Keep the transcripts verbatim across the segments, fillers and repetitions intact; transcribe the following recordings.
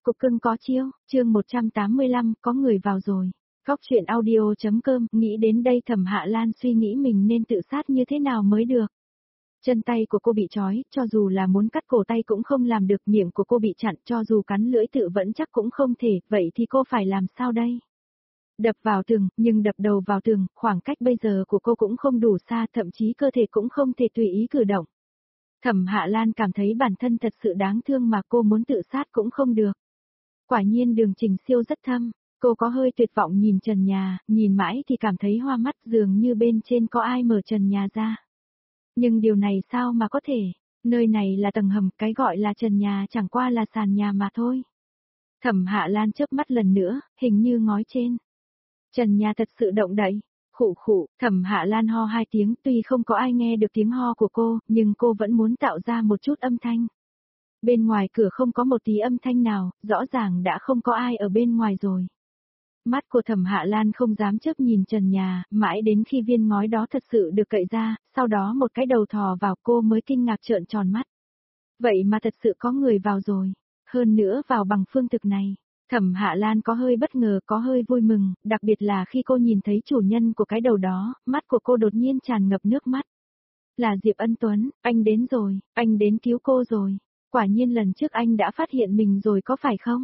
cục cưng có chiêu, chương một trăm tám mươi lăm, có người vào rồi. Góc truyện audio.com, nghĩ đến đây Thẩm Hạ Lan suy nghĩ mình nên tự sát như thế nào mới được. Chân tay của cô bị trói, cho dù là muốn cắt cổ tay cũng không làm được, miệng của cô bị chặn, cho dù cắn lưỡi tự vẫn chắc cũng không thể, vậy thì cô phải làm sao đây? Đập vào tường, nhưng đập đầu vào tường, khoảng cách bây giờ của cô cũng không đủ xa, thậm chí cơ thể cũng không thể tùy ý cử động. Thẩm Hạ Lan cảm thấy bản thân thật sự đáng thương mà cô muốn tự sát cũng không được. Quả nhiên đường Trình Siêu rất thâm, cô có hơi tuyệt vọng nhìn trần nhà, nhìn mãi thì cảm thấy hoa mắt, dường như bên trên có ai mở trần nhà ra. Nhưng điều này sao mà có thể, nơi này là tầng hầm, cái gọi là trần nhà chẳng qua là sàn nhà mà thôi. Thẩm Hạ Lan chớp mắt lần nữa, hình như ngói trên. Trần nhà thật sự động đậy. Khụ khụ, Thẩm Hạ Lan ho hai tiếng, tuy không có ai nghe được tiếng ho của cô, nhưng cô vẫn muốn tạo ra một chút âm thanh. Bên ngoài cửa không có một tí âm thanh nào, rõ ràng đã không có ai ở bên ngoài rồi. Mắt của Thẩm Hạ Lan không dám chớp nhìn trần nhà, mãi đến khi viên ngói đó thật sự được cậy ra, sau đó một cái đầu thò vào cô mới kinh ngạc trợn tròn mắt. Vậy mà thật sự có người vào rồi, hơn nữa vào bằng phương thực này. Thẩm Hạ Lan có hơi bất ngờ, có hơi vui mừng, đặc biệt là khi cô nhìn thấy chủ nhân của cái đầu đó, mắt của cô đột nhiên tràn ngập nước mắt. Là Diệp Ân Tuấn, anh đến rồi, anh đến cứu cô rồi. Quả nhiên lần trước anh đã phát hiện mình rồi có phải không?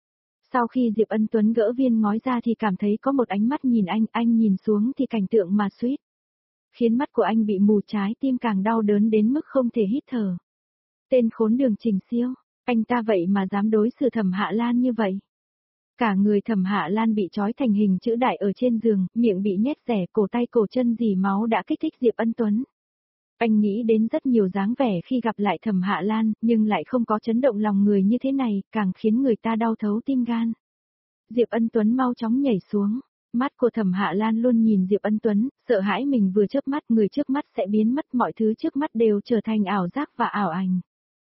Sau khi Diệp Ân Tuấn gỡ viên ngói ra thì cảm thấy có một ánh mắt nhìn anh, anh nhìn xuống thì cảnh tượng mà suýt. Khiến mắt của anh bị mù, trái tim càng đau đớn đến mức không thể hít thở. Tên khốn đường Trình Siêu, anh ta vậy mà dám đối xử Thẩm Hạ Lan như vậy. Cả người Thẩm Hạ Lan bị trói thành hình chữ đại ở trên giường, miệng bị nhét rẻ, cổ tay cổ chân dì máu đã kích thích Diệp Ân Tuấn. Anh nghĩ đến rất nhiều dáng vẻ khi gặp lại Thẩm Hạ Lan, nhưng lại không có chấn động lòng người như thế này, càng khiến người ta đau thấu tim gan. Diệp Ân Tuấn mau chóng nhảy xuống, mắt của Thẩm Hạ Lan luôn nhìn Diệp Ân Tuấn, sợ hãi mình vừa chớp mắt người trước mắt sẽ biến mất, mọi thứ trước mắt đều trở thành ảo giác và ảo ảnh.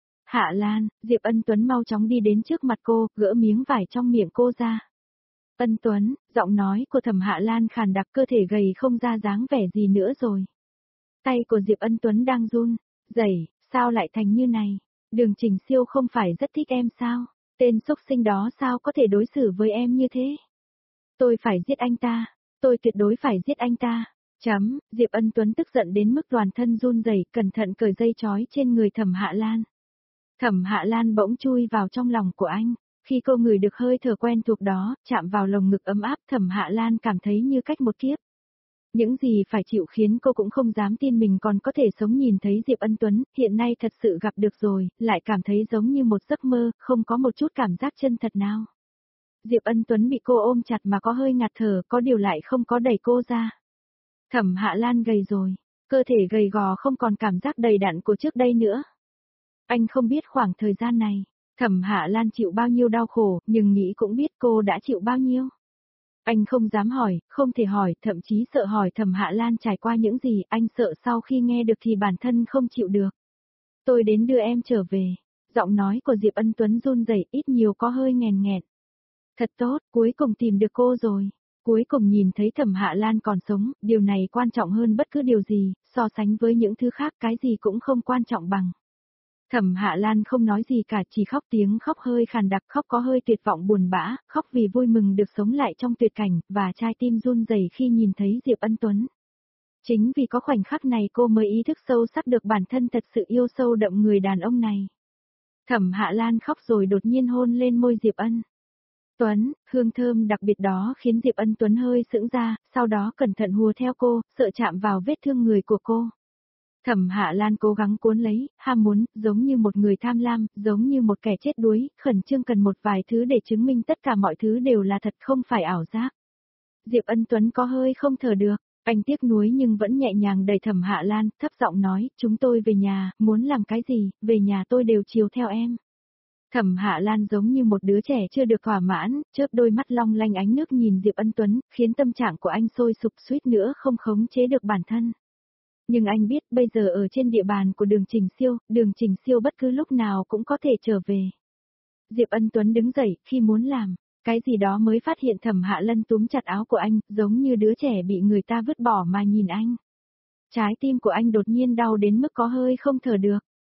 Hạ Lan, Diệp Ân Tuấn mau chóng đi đến trước mặt cô, gỡ miếng vải trong miệng cô ra. Ân Tuấn, giọng nói của Thẩm Hạ Lan khàn đặc, cơ thể gầy không ra dáng vẻ gì nữa rồi. Tay của Diệp Ân Tuấn đang run, rẩy, sao lại thành như này? Đường Trình Siêu không phải rất thích em sao? Tên xúc sinh đó sao có thể đối xử với em như thế? Tôi phải giết anh ta, tôi tuyệt đối phải giết anh ta. Chấm, Diệp Ân Tuấn tức giận đến mức toàn thân run rẩy, cẩn thận cởi dây trói trên người Thẩm Hạ Lan. Thẩm Hạ Lan bỗng chui vào trong lòng của anh, khi cô ngửi được hơi thở quen thuộc đó, chạm vào lồng ngực ấm áp, Thẩm Hạ Lan cảm thấy như cách một kiếp. Những gì phải chịu khiến cô cũng không dám tin mình còn có thể sống nhìn thấy Diệp Ân Tuấn, hiện nay thật sự gặp được rồi, lại cảm thấy giống như một giấc mơ, không có một chút cảm giác chân thật nào. Diệp Ân Tuấn bị cô ôm chặt mà có hơi ngạt thở, có điều lại không có đẩy cô ra. Thẩm Hạ Lan gầy rồi, cơ thể gầy gò không còn cảm giác đầy đặn của trước đây nữa. Anh không biết khoảng thời gian này, Thẩm Hạ Lan chịu bao nhiêu đau khổ, nhưng nghĩ cũng biết cô đã chịu bao nhiêu. Anh không dám hỏi, không thể hỏi, thậm chí sợ hỏi Thẩm Hạ Lan trải qua những gì, anh sợ sau khi nghe được thì bản thân không chịu được. Tôi đến đưa em trở về. Giọng nói của Diệp Ân Tuấn run rẩy, ít nhiều có hơi nghèn nghẹn. Thật tốt, cuối cùng tìm được cô rồi. Cuối cùng nhìn thấy Thẩm Hạ Lan còn sống, điều này quan trọng hơn bất cứ điều gì, so sánh với những thứ khác cái gì cũng không quan trọng bằng. Thẩm Hạ Lan không nói gì cả, chỉ khóc, tiếng khóc hơi khàn đặc, khóc có hơi tuyệt vọng buồn bã, khóc vì vui mừng được sống lại trong tuyệt cảnh, và trái tim run rẩy khi nhìn thấy Diệp Ân Tuấn. Chính vì có khoảnh khắc này cô mới ý thức sâu sắc được bản thân thật sự yêu sâu đậm người đàn ông này. Thẩm Hạ Lan khóc rồi đột nhiên hôn lên môi Diệp Ân Tuấn, hương thơm đặc biệt đó khiến Diệp Ân Tuấn hơi sững ra, sau đó cẩn thận hùa theo cô, sợ chạm vào vết thương người của cô. Thẩm Hạ Lan cố gắng cuốn lấy, ham muốn, giống như một người tham lam, giống như một kẻ chết đuối, khẩn trương cần một vài thứ để chứng minh tất cả mọi thứ đều là thật không phải ảo giác. Diệp Ân Tuấn có hơi không thở được, anh tiếc nuối nhưng vẫn nhẹ nhàng đẩy Thẩm Hạ Lan, thấp giọng nói, chúng tôi về nhà, muốn làm cái gì, về nhà tôi đều chiều theo em. Thẩm Hạ Lan giống như một đứa trẻ chưa được thỏa mãn, chớp đôi mắt long lanh ánh nước nhìn Diệp Ân Tuấn, khiến tâm trạng của anh sôi sục suýt nữa không khống chế được bản thân. Nhưng anh biết bây giờ ở trên địa bàn của đường Trình Siêu, đường Trình Siêu bất cứ lúc nào cũng có thể trở về. Diệp Ân Tuấn đứng dậy, khi muốn làm cái gì đó mới phát hiện Thẩm Hạ Lan túm chặt áo của anh, giống như đứa trẻ bị người ta vứt bỏ mà nhìn anh. Trái tim của anh đột nhiên đau đến mức có hơi không thở được.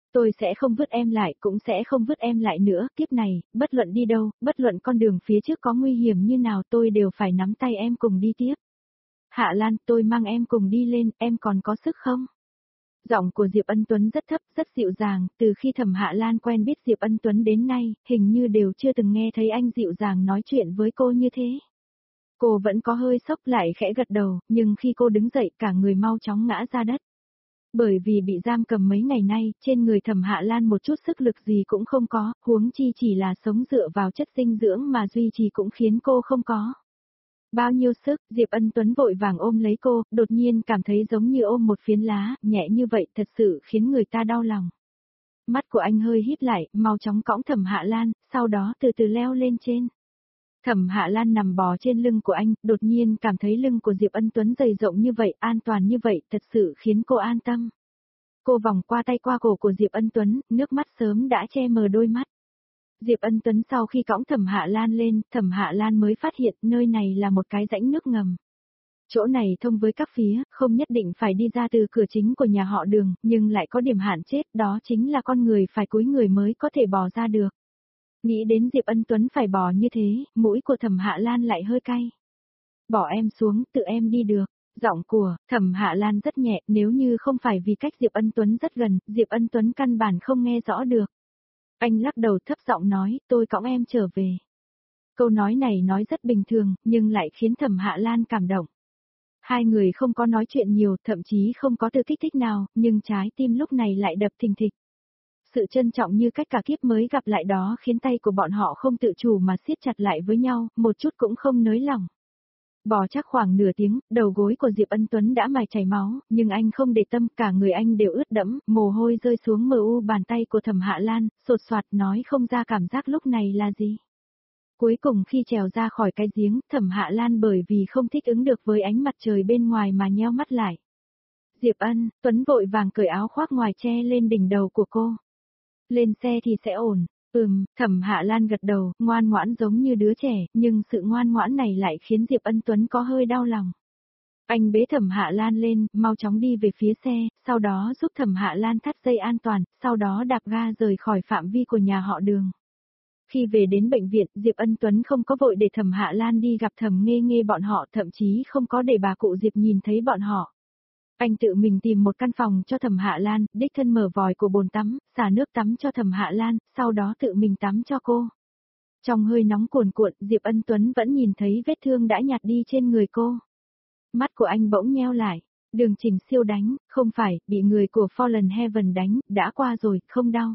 Tôi sẽ không vứt em lại, cũng sẽ không vứt em lại nữa, kiếp này, bất luận đi đâu, bất luận con đường phía trước có nguy hiểm như nào tôi đều phải nắm tay em cùng đi tiếp. Hạ Lan, tôi mang em cùng đi lên, em còn có sức không? Giọng của Diệp Ân Tuấn rất thấp, rất dịu dàng, từ khi Thẩm Hạ Lan quen biết Diệp Ân Tuấn đến nay, hình như đều chưa từng nghe thấy anh dịu dàng nói chuyện với cô như thế. Cô vẫn có hơi sốc lại khẽ gật đầu, nhưng khi cô đứng dậy cả người mau chóng ngã ra đất. Bởi vì bị giam cầm mấy ngày nay, trên người Thẩm Hạ Lan một chút sức lực gì cũng không có, huống chi chỉ là sống dựa vào chất dinh dưỡng mà duy trì cũng khiến cô không có. Bao nhiêu sức, Diệp Ân Tuấn vội vàng ôm lấy cô, đột nhiên cảm thấy giống như ôm một phiến lá, nhẹ như vậy thật sự khiến người ta đau lòng. Mắt của anh hơi híp lại, mau chóng cõng Thẩm Hạ Lan, sau đó từ từ leo lên trên. Thẩm Hạ Lan nằm bò trên lưng của anh, đột nhiên cảm thấy lưng của Diệp Ân Tuấn dày rộng như vậy, an toàn như vậy, thật sự khiến cô an tâm. Cô vòng qua tay qua cổ của Diệp Ân Tuấn, nước mắt sớm đã che mờ đôi mắt. Diệp Ân Tuấn sau khi cõng Thẩm Hạ Lan lên, Thẩm Hạ Lan mới phát hiện nơi này là một cái rãnh nước ngầm. Chỗ này thông với các phía, không nhất định phải đi ra từ cửa chính của nhà họ Đường, nhưng lại có điểm hạn chết, đó chính là con người phải cúi người mới có thể bò ra được. Nghĩ đến Diệp Ân Tuấn phải bò như thế, mũi của Thẩm Hạ Lan lại hơi cay. Bỏ em xuống, tự em đi được. Giọng của Thẩm Hạ Lan rất nhẹ, nếu như không phải vì cách Diệp Ân Tuấn rất gần, Diệp Ân Tuấn căn bản không nghe rõ được. Anh lắc đầu thấp giọng nói, tôi cõng em trở về. Câu nói này nói rất bình thường, nhưng lại khiến Thẩm Hạ Lan cảm động. Hai người không có nói chuyện nhiều, thậm chí không có từ kích thích nào, nhưng trái tim lúc này lại đập thình thịch. Sự trân trọng như cách cả kiếp mới gặp lại đó khiến tay của bọn họ không tự chủ mà siết chặt lại với nhau, một chút cũng không nới lỏng. Bò chắc khoảng nửa tiếng, đầu gối của Diệp Ân Tuấn đã mài chảy máu, nhưng anh không để tâm, cả người anh đều ướt đẫm, mồ hôi rơi xuống mờ u bàn tay của Thẩm Hạ Lan, sột soạt nói không ra cảm giác lúc này là gì. Cuối cùng khi trèo ra khỏi cái giếng, Thẩm Hạ Lan bởi vì không thích ứng được với ánh mặt trời bên ngoài mà nheo mắt lại. Diệp Ân Tuấn vội vàng cởi áo khoác ngoài che lên đỉnh đầu của cô. Lên xe thì sẽ ổn. Ừm, Thẩm Hạ Lan gật đầu, ngoan ngoãn giống như đứa trẻ, nhưng sự ngoan ngoãn này lại khiến Diệp Ân Tuấn có hơi đau lòng. Anh bế Thẩm Hạ Lan lên, mau chóng đi về phía xe, sau đó giúp Thẩm Hạ Lan thắt dây an toàn, sau đó đạp ga rời khỏi phạm vi của nhà họ Đường. Khi về đến bệnh viện, Diệp Ân Tuấn không có vội để Thẩm Hạ Lan đi gặp Thẩm Nghê Nghê bọn họ, thậm chí không có để bà cụ Diệp nhìn thấy bọn họ. Anh tự mình tìm một căn phòng cho Thẩm Hạ Lan, đích thân mở vòi của bồn tắm, xả nước tắm cho Thẩm Hạ Lan, sau đó tự mình tắm cho cô. Trong hơi nóng cuồn cuộn, Diệp Ân Tuấn vẫn nhìn thấy vết thương đã nhạt đi trên người cô. Mắt của anh bỗng nheo lại. Đường Trình Siêu đánh, không phải, bị người của Fallen Heaven đánh, đã qua rồi, không đau.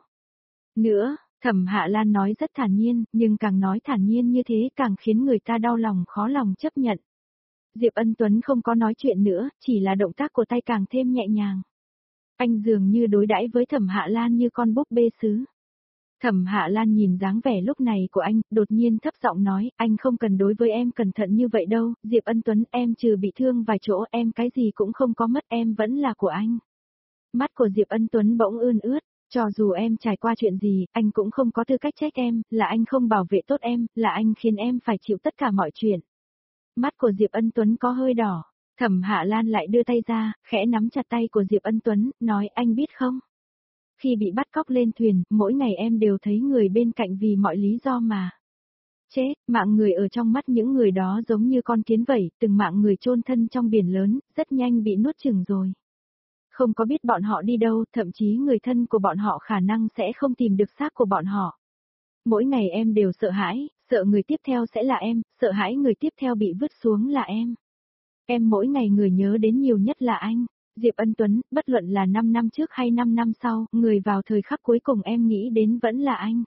Nữa, Thẩm Hạ Lan nói rất thản nhiên, nhưng càng nói thản nhiên như thế càng khiến người ta đau lòng khó lòng chấp nhận. Diệp Ân Tuấn không có nói chuyện nữa, chỉ là động tác của tay càng thêm nhẹ nhàng. Anh dường như đối đãi với Thẩm Hạ Lan như con búp bê sứ. Thẩm Hạ Lan nhìn dáng vẻ lúc này của anh, đột nhiên thấp giọng nói, anh không cần đối với em cẩn thận như vậy đâu, Diệp Ân Tuấn, em trừ bị thương vài chỗ, em cái gì cũng không có mất, em vẫn là của anh. Mắt của Diệp Ân Tuấn bỗng ươn ướt, cho dù em trải qua chuyện gì, anh cũng không có tư cách trách em, là anh không bảo vệ tốt em, là anh khiến em phải chịu tất cả mọi chuyện. Mắt của Diệp Ân Tuấn có hơi đỏ, Thẩm Hạ Lan lại đưa tay ra, khẽ nắm chặt tay của Diệp Ân Tuấn, nói anh biết không? Khi bị bắt cóc lên thuyền, mỗi ngày em đều thấy người bên cạnh vì mọi lý do mà. Chết, mạng người ở trong mắt những người đó giống như con kiến vậy, từng mạng người chôn thân trong biển lớn, rất nhanh bị nuốt chửng rồi. Không có biết bọn họ đi đâu, thậm chí người thân của bọn họ khả năng sẽ không tìm được xác của bọn họ. Mỗi ngày em đều sợ hãi, sợ người tiếp theo sẽ là em, sợ hãi người tiếp theo bị vứt xuống là em. Em mỗi ngày người nhớ đến nhiều nhất là anh. Diệp Ân Tuấn, bất luận là năm năm trước hay năm năm sau, người vào thời khắc cuối cùng em nghĩ đến vẫn là anh.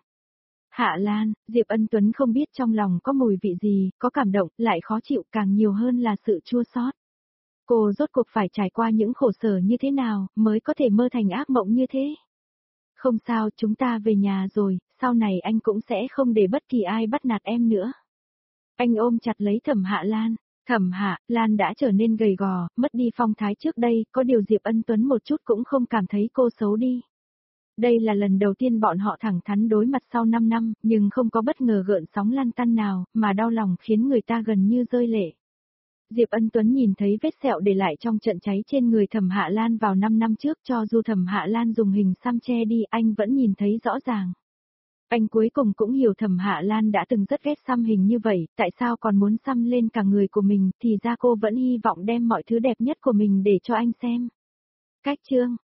Hạ Lan, Diệp Ân Tuấn không biết trong lòng có mùi vị gì, có cảm động, lại khó chịu, càng nhiều hơn là sự chua xót. Cô rốt cuộc phải trải qua những khổ sở như thế nào, mới có thể mơ thành ác mộng như thế. Không sao, chúng ta về nhà rồi, sau này anh cũng sẽ không để bất kỳ ai bắt nạt em nữa. Anh ôm chặt lấy Thẩm Hạ Lan. Thẩm Hạ Lan đã trở nên gầy gò, mất đi phong thái trước đây, có điều Diệp Ân Tuấn một chút cũng không cảm thấy cô xấu đi. Đây là lần đầu tiên bọn họ thẳng thắn đối mặt sau năm năm, nhưng không có bất ngờ gợn sóng lan tăn nào, mà đau lòng khiến người ta gần như rơi lệ. Diệp Ân Tuấn nhìn thấy vết sẹo để lại trong trận cháy trên người Thẩm Hạ Lan vào năm năm trước, cho dù Thẩm Hạ Lan dùng hình xăm che đi, anh vẫn nhìn thấy rõ ràng. Anh cuối cùng cũng hiểu Thẩm Hạ Lan đã từng rất ghét xăm hình như vậy, tại sao còn muốn xăm lên cả người của mình, thì ra cô vẫn hy vọng đem mọi thứ đẹp nhất của mình để cho anh xem. Cách chương